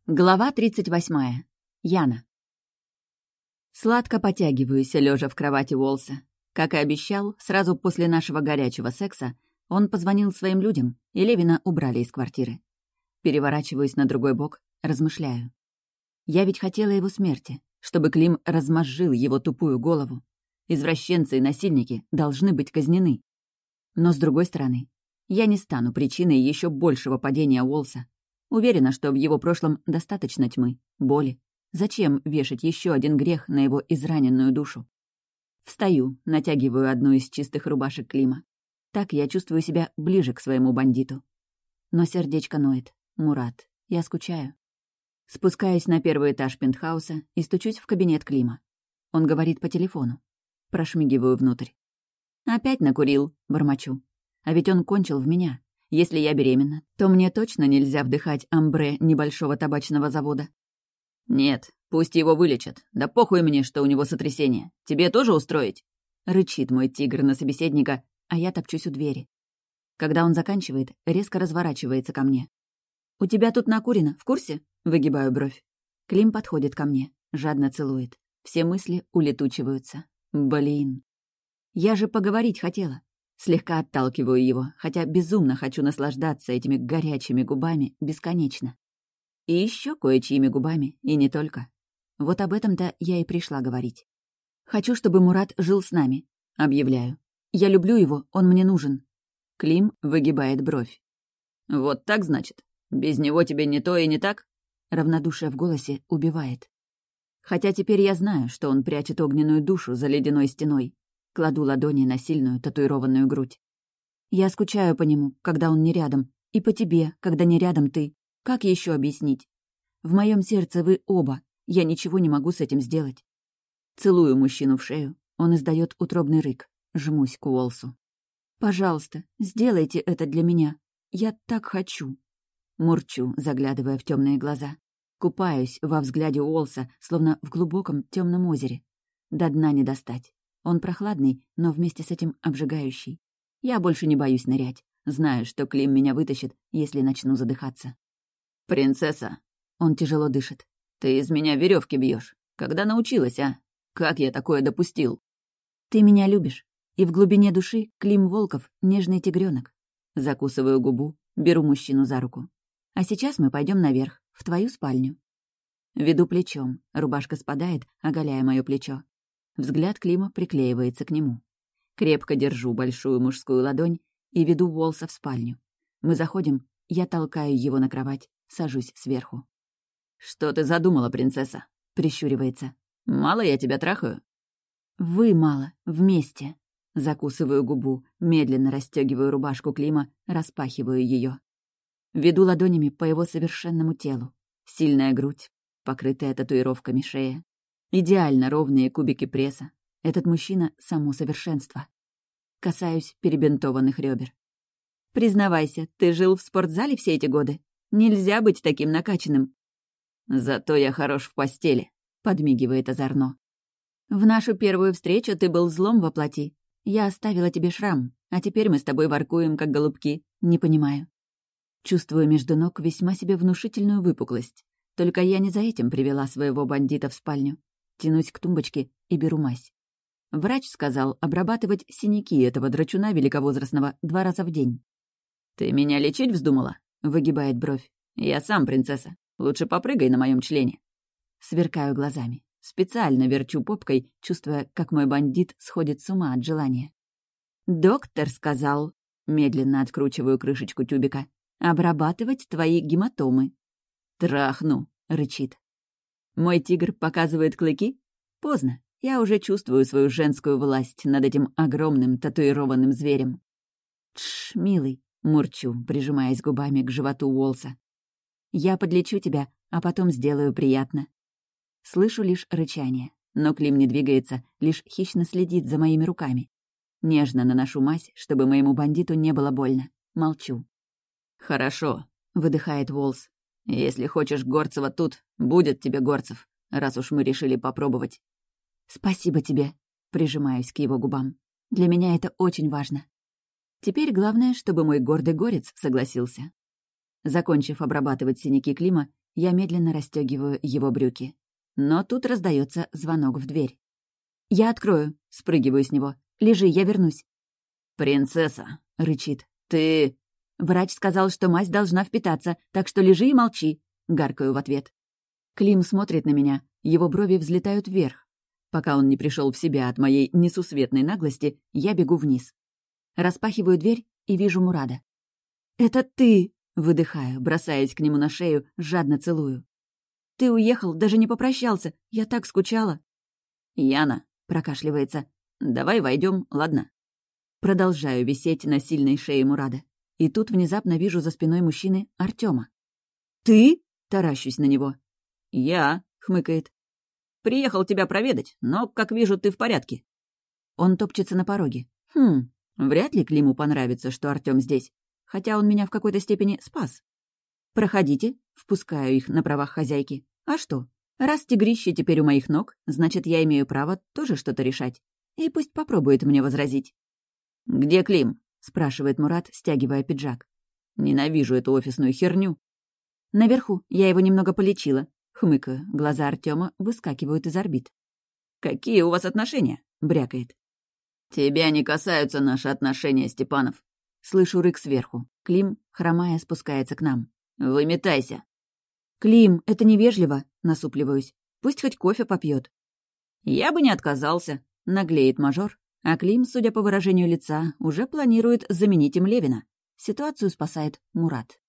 Глава 38. Яна. Сладко потягиваюсь, лежа в кровати Уолса. Как и обещал, сразу после нашего горячего секса он позвонил своим людям, и Левина убрали из квартиры. Переворачиваюсь на другой бок, размышляю. Я ведь хотела его смерти, чтобы Клим размозжил его тупую голову. Извращенцы и насильники должны быть казнены. Но с другой стороны, я не стану причиной еще большего падения Уолса. Уверена, что в его прошлом достаточно тьмы, боли. Зачем вешать еще один грех на его израненную душу? Встаю, натягиваю одну из чистых рубашек Клима. Так я чувствую себя ближе к своему бандиту. Но сердечко ноет. Мурат, я скучаю. Спускаюсь на первый этаж пентхауса и стучусь в кабинет Клима. Он говорит по телефону. Прошмигиваю внутрь. «Опять накурил», — бормочу. А ведь он кончил в меня. Если я беременна, то мне точно нельзя вдыхать амбре небольшого табачного завода. «Нет, пусть его вылечат. Да похуй мне, что у него сотрясение. Тебе тоже устроить?» Рычит мой тигр на собеседника, а я топчусь у двери. Когда он заканчивает, резко разворачивается ко мне. «У тебя тут накурено, в курсе?» Выгибаю бровь. Клим подходит ко мне, жадно целует. Все мысли улетучиваются. Блин. Я же поговорить хотела. Слегка отталкиваю его, хотя безумно хочу наслаждаться этими горячими губами бесконечно. И еще кое-чьими губами, и не только. Вот об этом-то я и пришла говорить. Хочу, чтобы Мурат жил с нами, объявляю. Я люблю его, он мне нужен. Клим выгибает бровь. «Вот так, значит? Без него тебе не то и не так?» Равнодушие в голосе убивает. Хотя теперь я знаю, что он прячет огненную душу за ледяной стеной. Кладу ладони на сильную татуированную грудь. Я скучаю по нему, когда он не рядом, и по тебе, когда не рядом ты. Как еще объяснить? В моем сердце вы оба, я ничего не могу с этим сделать. Целую мужчину в шею, он издает утробный рык, жмусь к Уолсу. «Пожалуйста, сделайте это для меня. Я так хочу». Мурчу, заглядывая в темные глаза. Купаюсь во взгляде Уолса, словно в глубоком темном озере. До дна не достать. Он прохладный, но вместе с этим обжигающий. Я больше не боюсь нырять. Знаю, что Клим меня вытащит, если начну задыхаться. «Принцесса!» Он тяжело дышит. «Ты из меня веревки бьешь. Когда научилась, а? Как я такое допустил?» «Ты меня любишь. И в глубине души Клим Волков — нежный тигренок. Закусываю губу, беру мужчину за руку. «А сейчас мы пойдем наверх, в твою спальню». Веду плечом, рубашка спадает, оголяя мое плечо. Взгляд Клима приклеивается к нему. Крепко держу большую мужскую ладонь и веду Уолса в спальню. Мы заходим, я толкаю его на кровать, сажусь сверху. «Что ты задумала, принцесса?» — прищуривается. «Мало я тебя трахаю?» «Вы мало, вместе». Закусываю губу, медленно расстегиваю рубашку Клима, распахиваю ее. Веду ладонями по его совершенному телу. Сильная грудь, покрытая татуировками шея. Идеально ровные кубики пресса. Этот мужчина — само совершенство. Касаюсь перебинтованных ребер. «Признавайся, ты жил в спортзале все эти годы? Нельзя быть таким накачанным». «Зато я хорош в постели», — подмигивает озорно. «В нашу первую встречу ты был злом во плоти. Я оставила тебе шрам, а теперь мы с тобой воркуем, как голубки. Не понимаю». Чувствую между ног весьма себе внушительную выпуклость. Только я не за этим привела своего бандита в спальню. Тянусь к тумбочке и беру мазь. Врач сказал обрабатывать синяки этого драчуна великовозрастного 2 раза в день. «Ты меня лечить вздумала?» — выгибает бровь. «Я сам, принцесса. Лучше попрыгай на моем члене». Сверкаю глазами. Специально верчу попкой, чувствуя, как мой бандит сходит с ума от желания. «Доктор сказал...» — медленно откручиваю крышечку тюбика. «Обрабатывать твои гематомы». «Трахну», — рычит. Мой тигр показывает клыки? Поздно. Я уже чувствую свою женскую власть над этим огромным татуированным зверем. «Тш, милый», — мурчу, прижимаясь губами к животу Уолса. «Я подлечу тебя, а потом сделаю приятно». Слышу лишь рычание, но Клим не двигается, лишь хищно следит за моими руками. Нежно наношу мазь, чтобы моему бандиту не было больно. Молчу. «Хорошо», — выдыхает Уолс. «Если хочешь Горцева тут, будет тебе Горцев, раз уж мы решили попробовать». «Спасибо тебе», — прижимаюсь к его губам. «Для меня это очень важно». Теперь главное, чтобы мой гордый горец согласился. Закончив обрабатывать синяки Клима, Я медленно расстегиваю его брюки. Но тут раздается звонок в дверь. «Я открою», — спрыгиваю с него. «Лежи, я вернусь». «Принцесса», — рычит. «ты...» «Врач сказал, что мазь должна впитаться, так что лежи и молчи», — гаркаю в ответ. Клим смотрит на меня, его брови взлетают вверх. Пока он не пришел в себя от моей несусветной наглости, я бегу вниз. Распахиваю дверь и вижу Мурада. «Это ты!» — выдыхаю, бросаясь к нему на шею, жадно целую. «Ты уехал, даже не попрощался. Я так скучала». «Яна», — прокашливается. «давай войдем, ладно?» Продолжаю висеть на сильной шее Мурада. И тут внезапно вижу за спиной мужчины Артема. «Ты?» — таращусь на него. «Я», — хмыкает. «Приехал тебя проведать, но, как вижу, ты в порядке». Он топчется на пороге. Вряд ли Климу понравится, что Артём здесь. Хотя он меня в какой-то степени спас. «Проходите», — впускаю их на правах хозяйки. «А что? Раз тигрище теперь у моих ног, значит, я имею право тоже что-то решать. И пусть попробует мне возразить». «Где Клим?» — спрашивает Мурат, стягивая пиджак. «Ненавижу эту офисную херню». «Наверху. Я его немного полечила». Хмыкаю. Глаза Артёма выскакивают из орбит. «Какие у вас отношения?» — брякает. «Тебя не касаются наши отношения, Степанов». Слышу рык сверху. Клим, хромая, спускается к нам. «Выметайся». «Клим, это невежливо», — насупливаюсь. «Пусть хоть кофе попьет. «Я бы не отказался», — наглеет мажор. А Клим, судя по выражению лица, уже планирует заменить им Левина. Ситуацию спасает Мурат.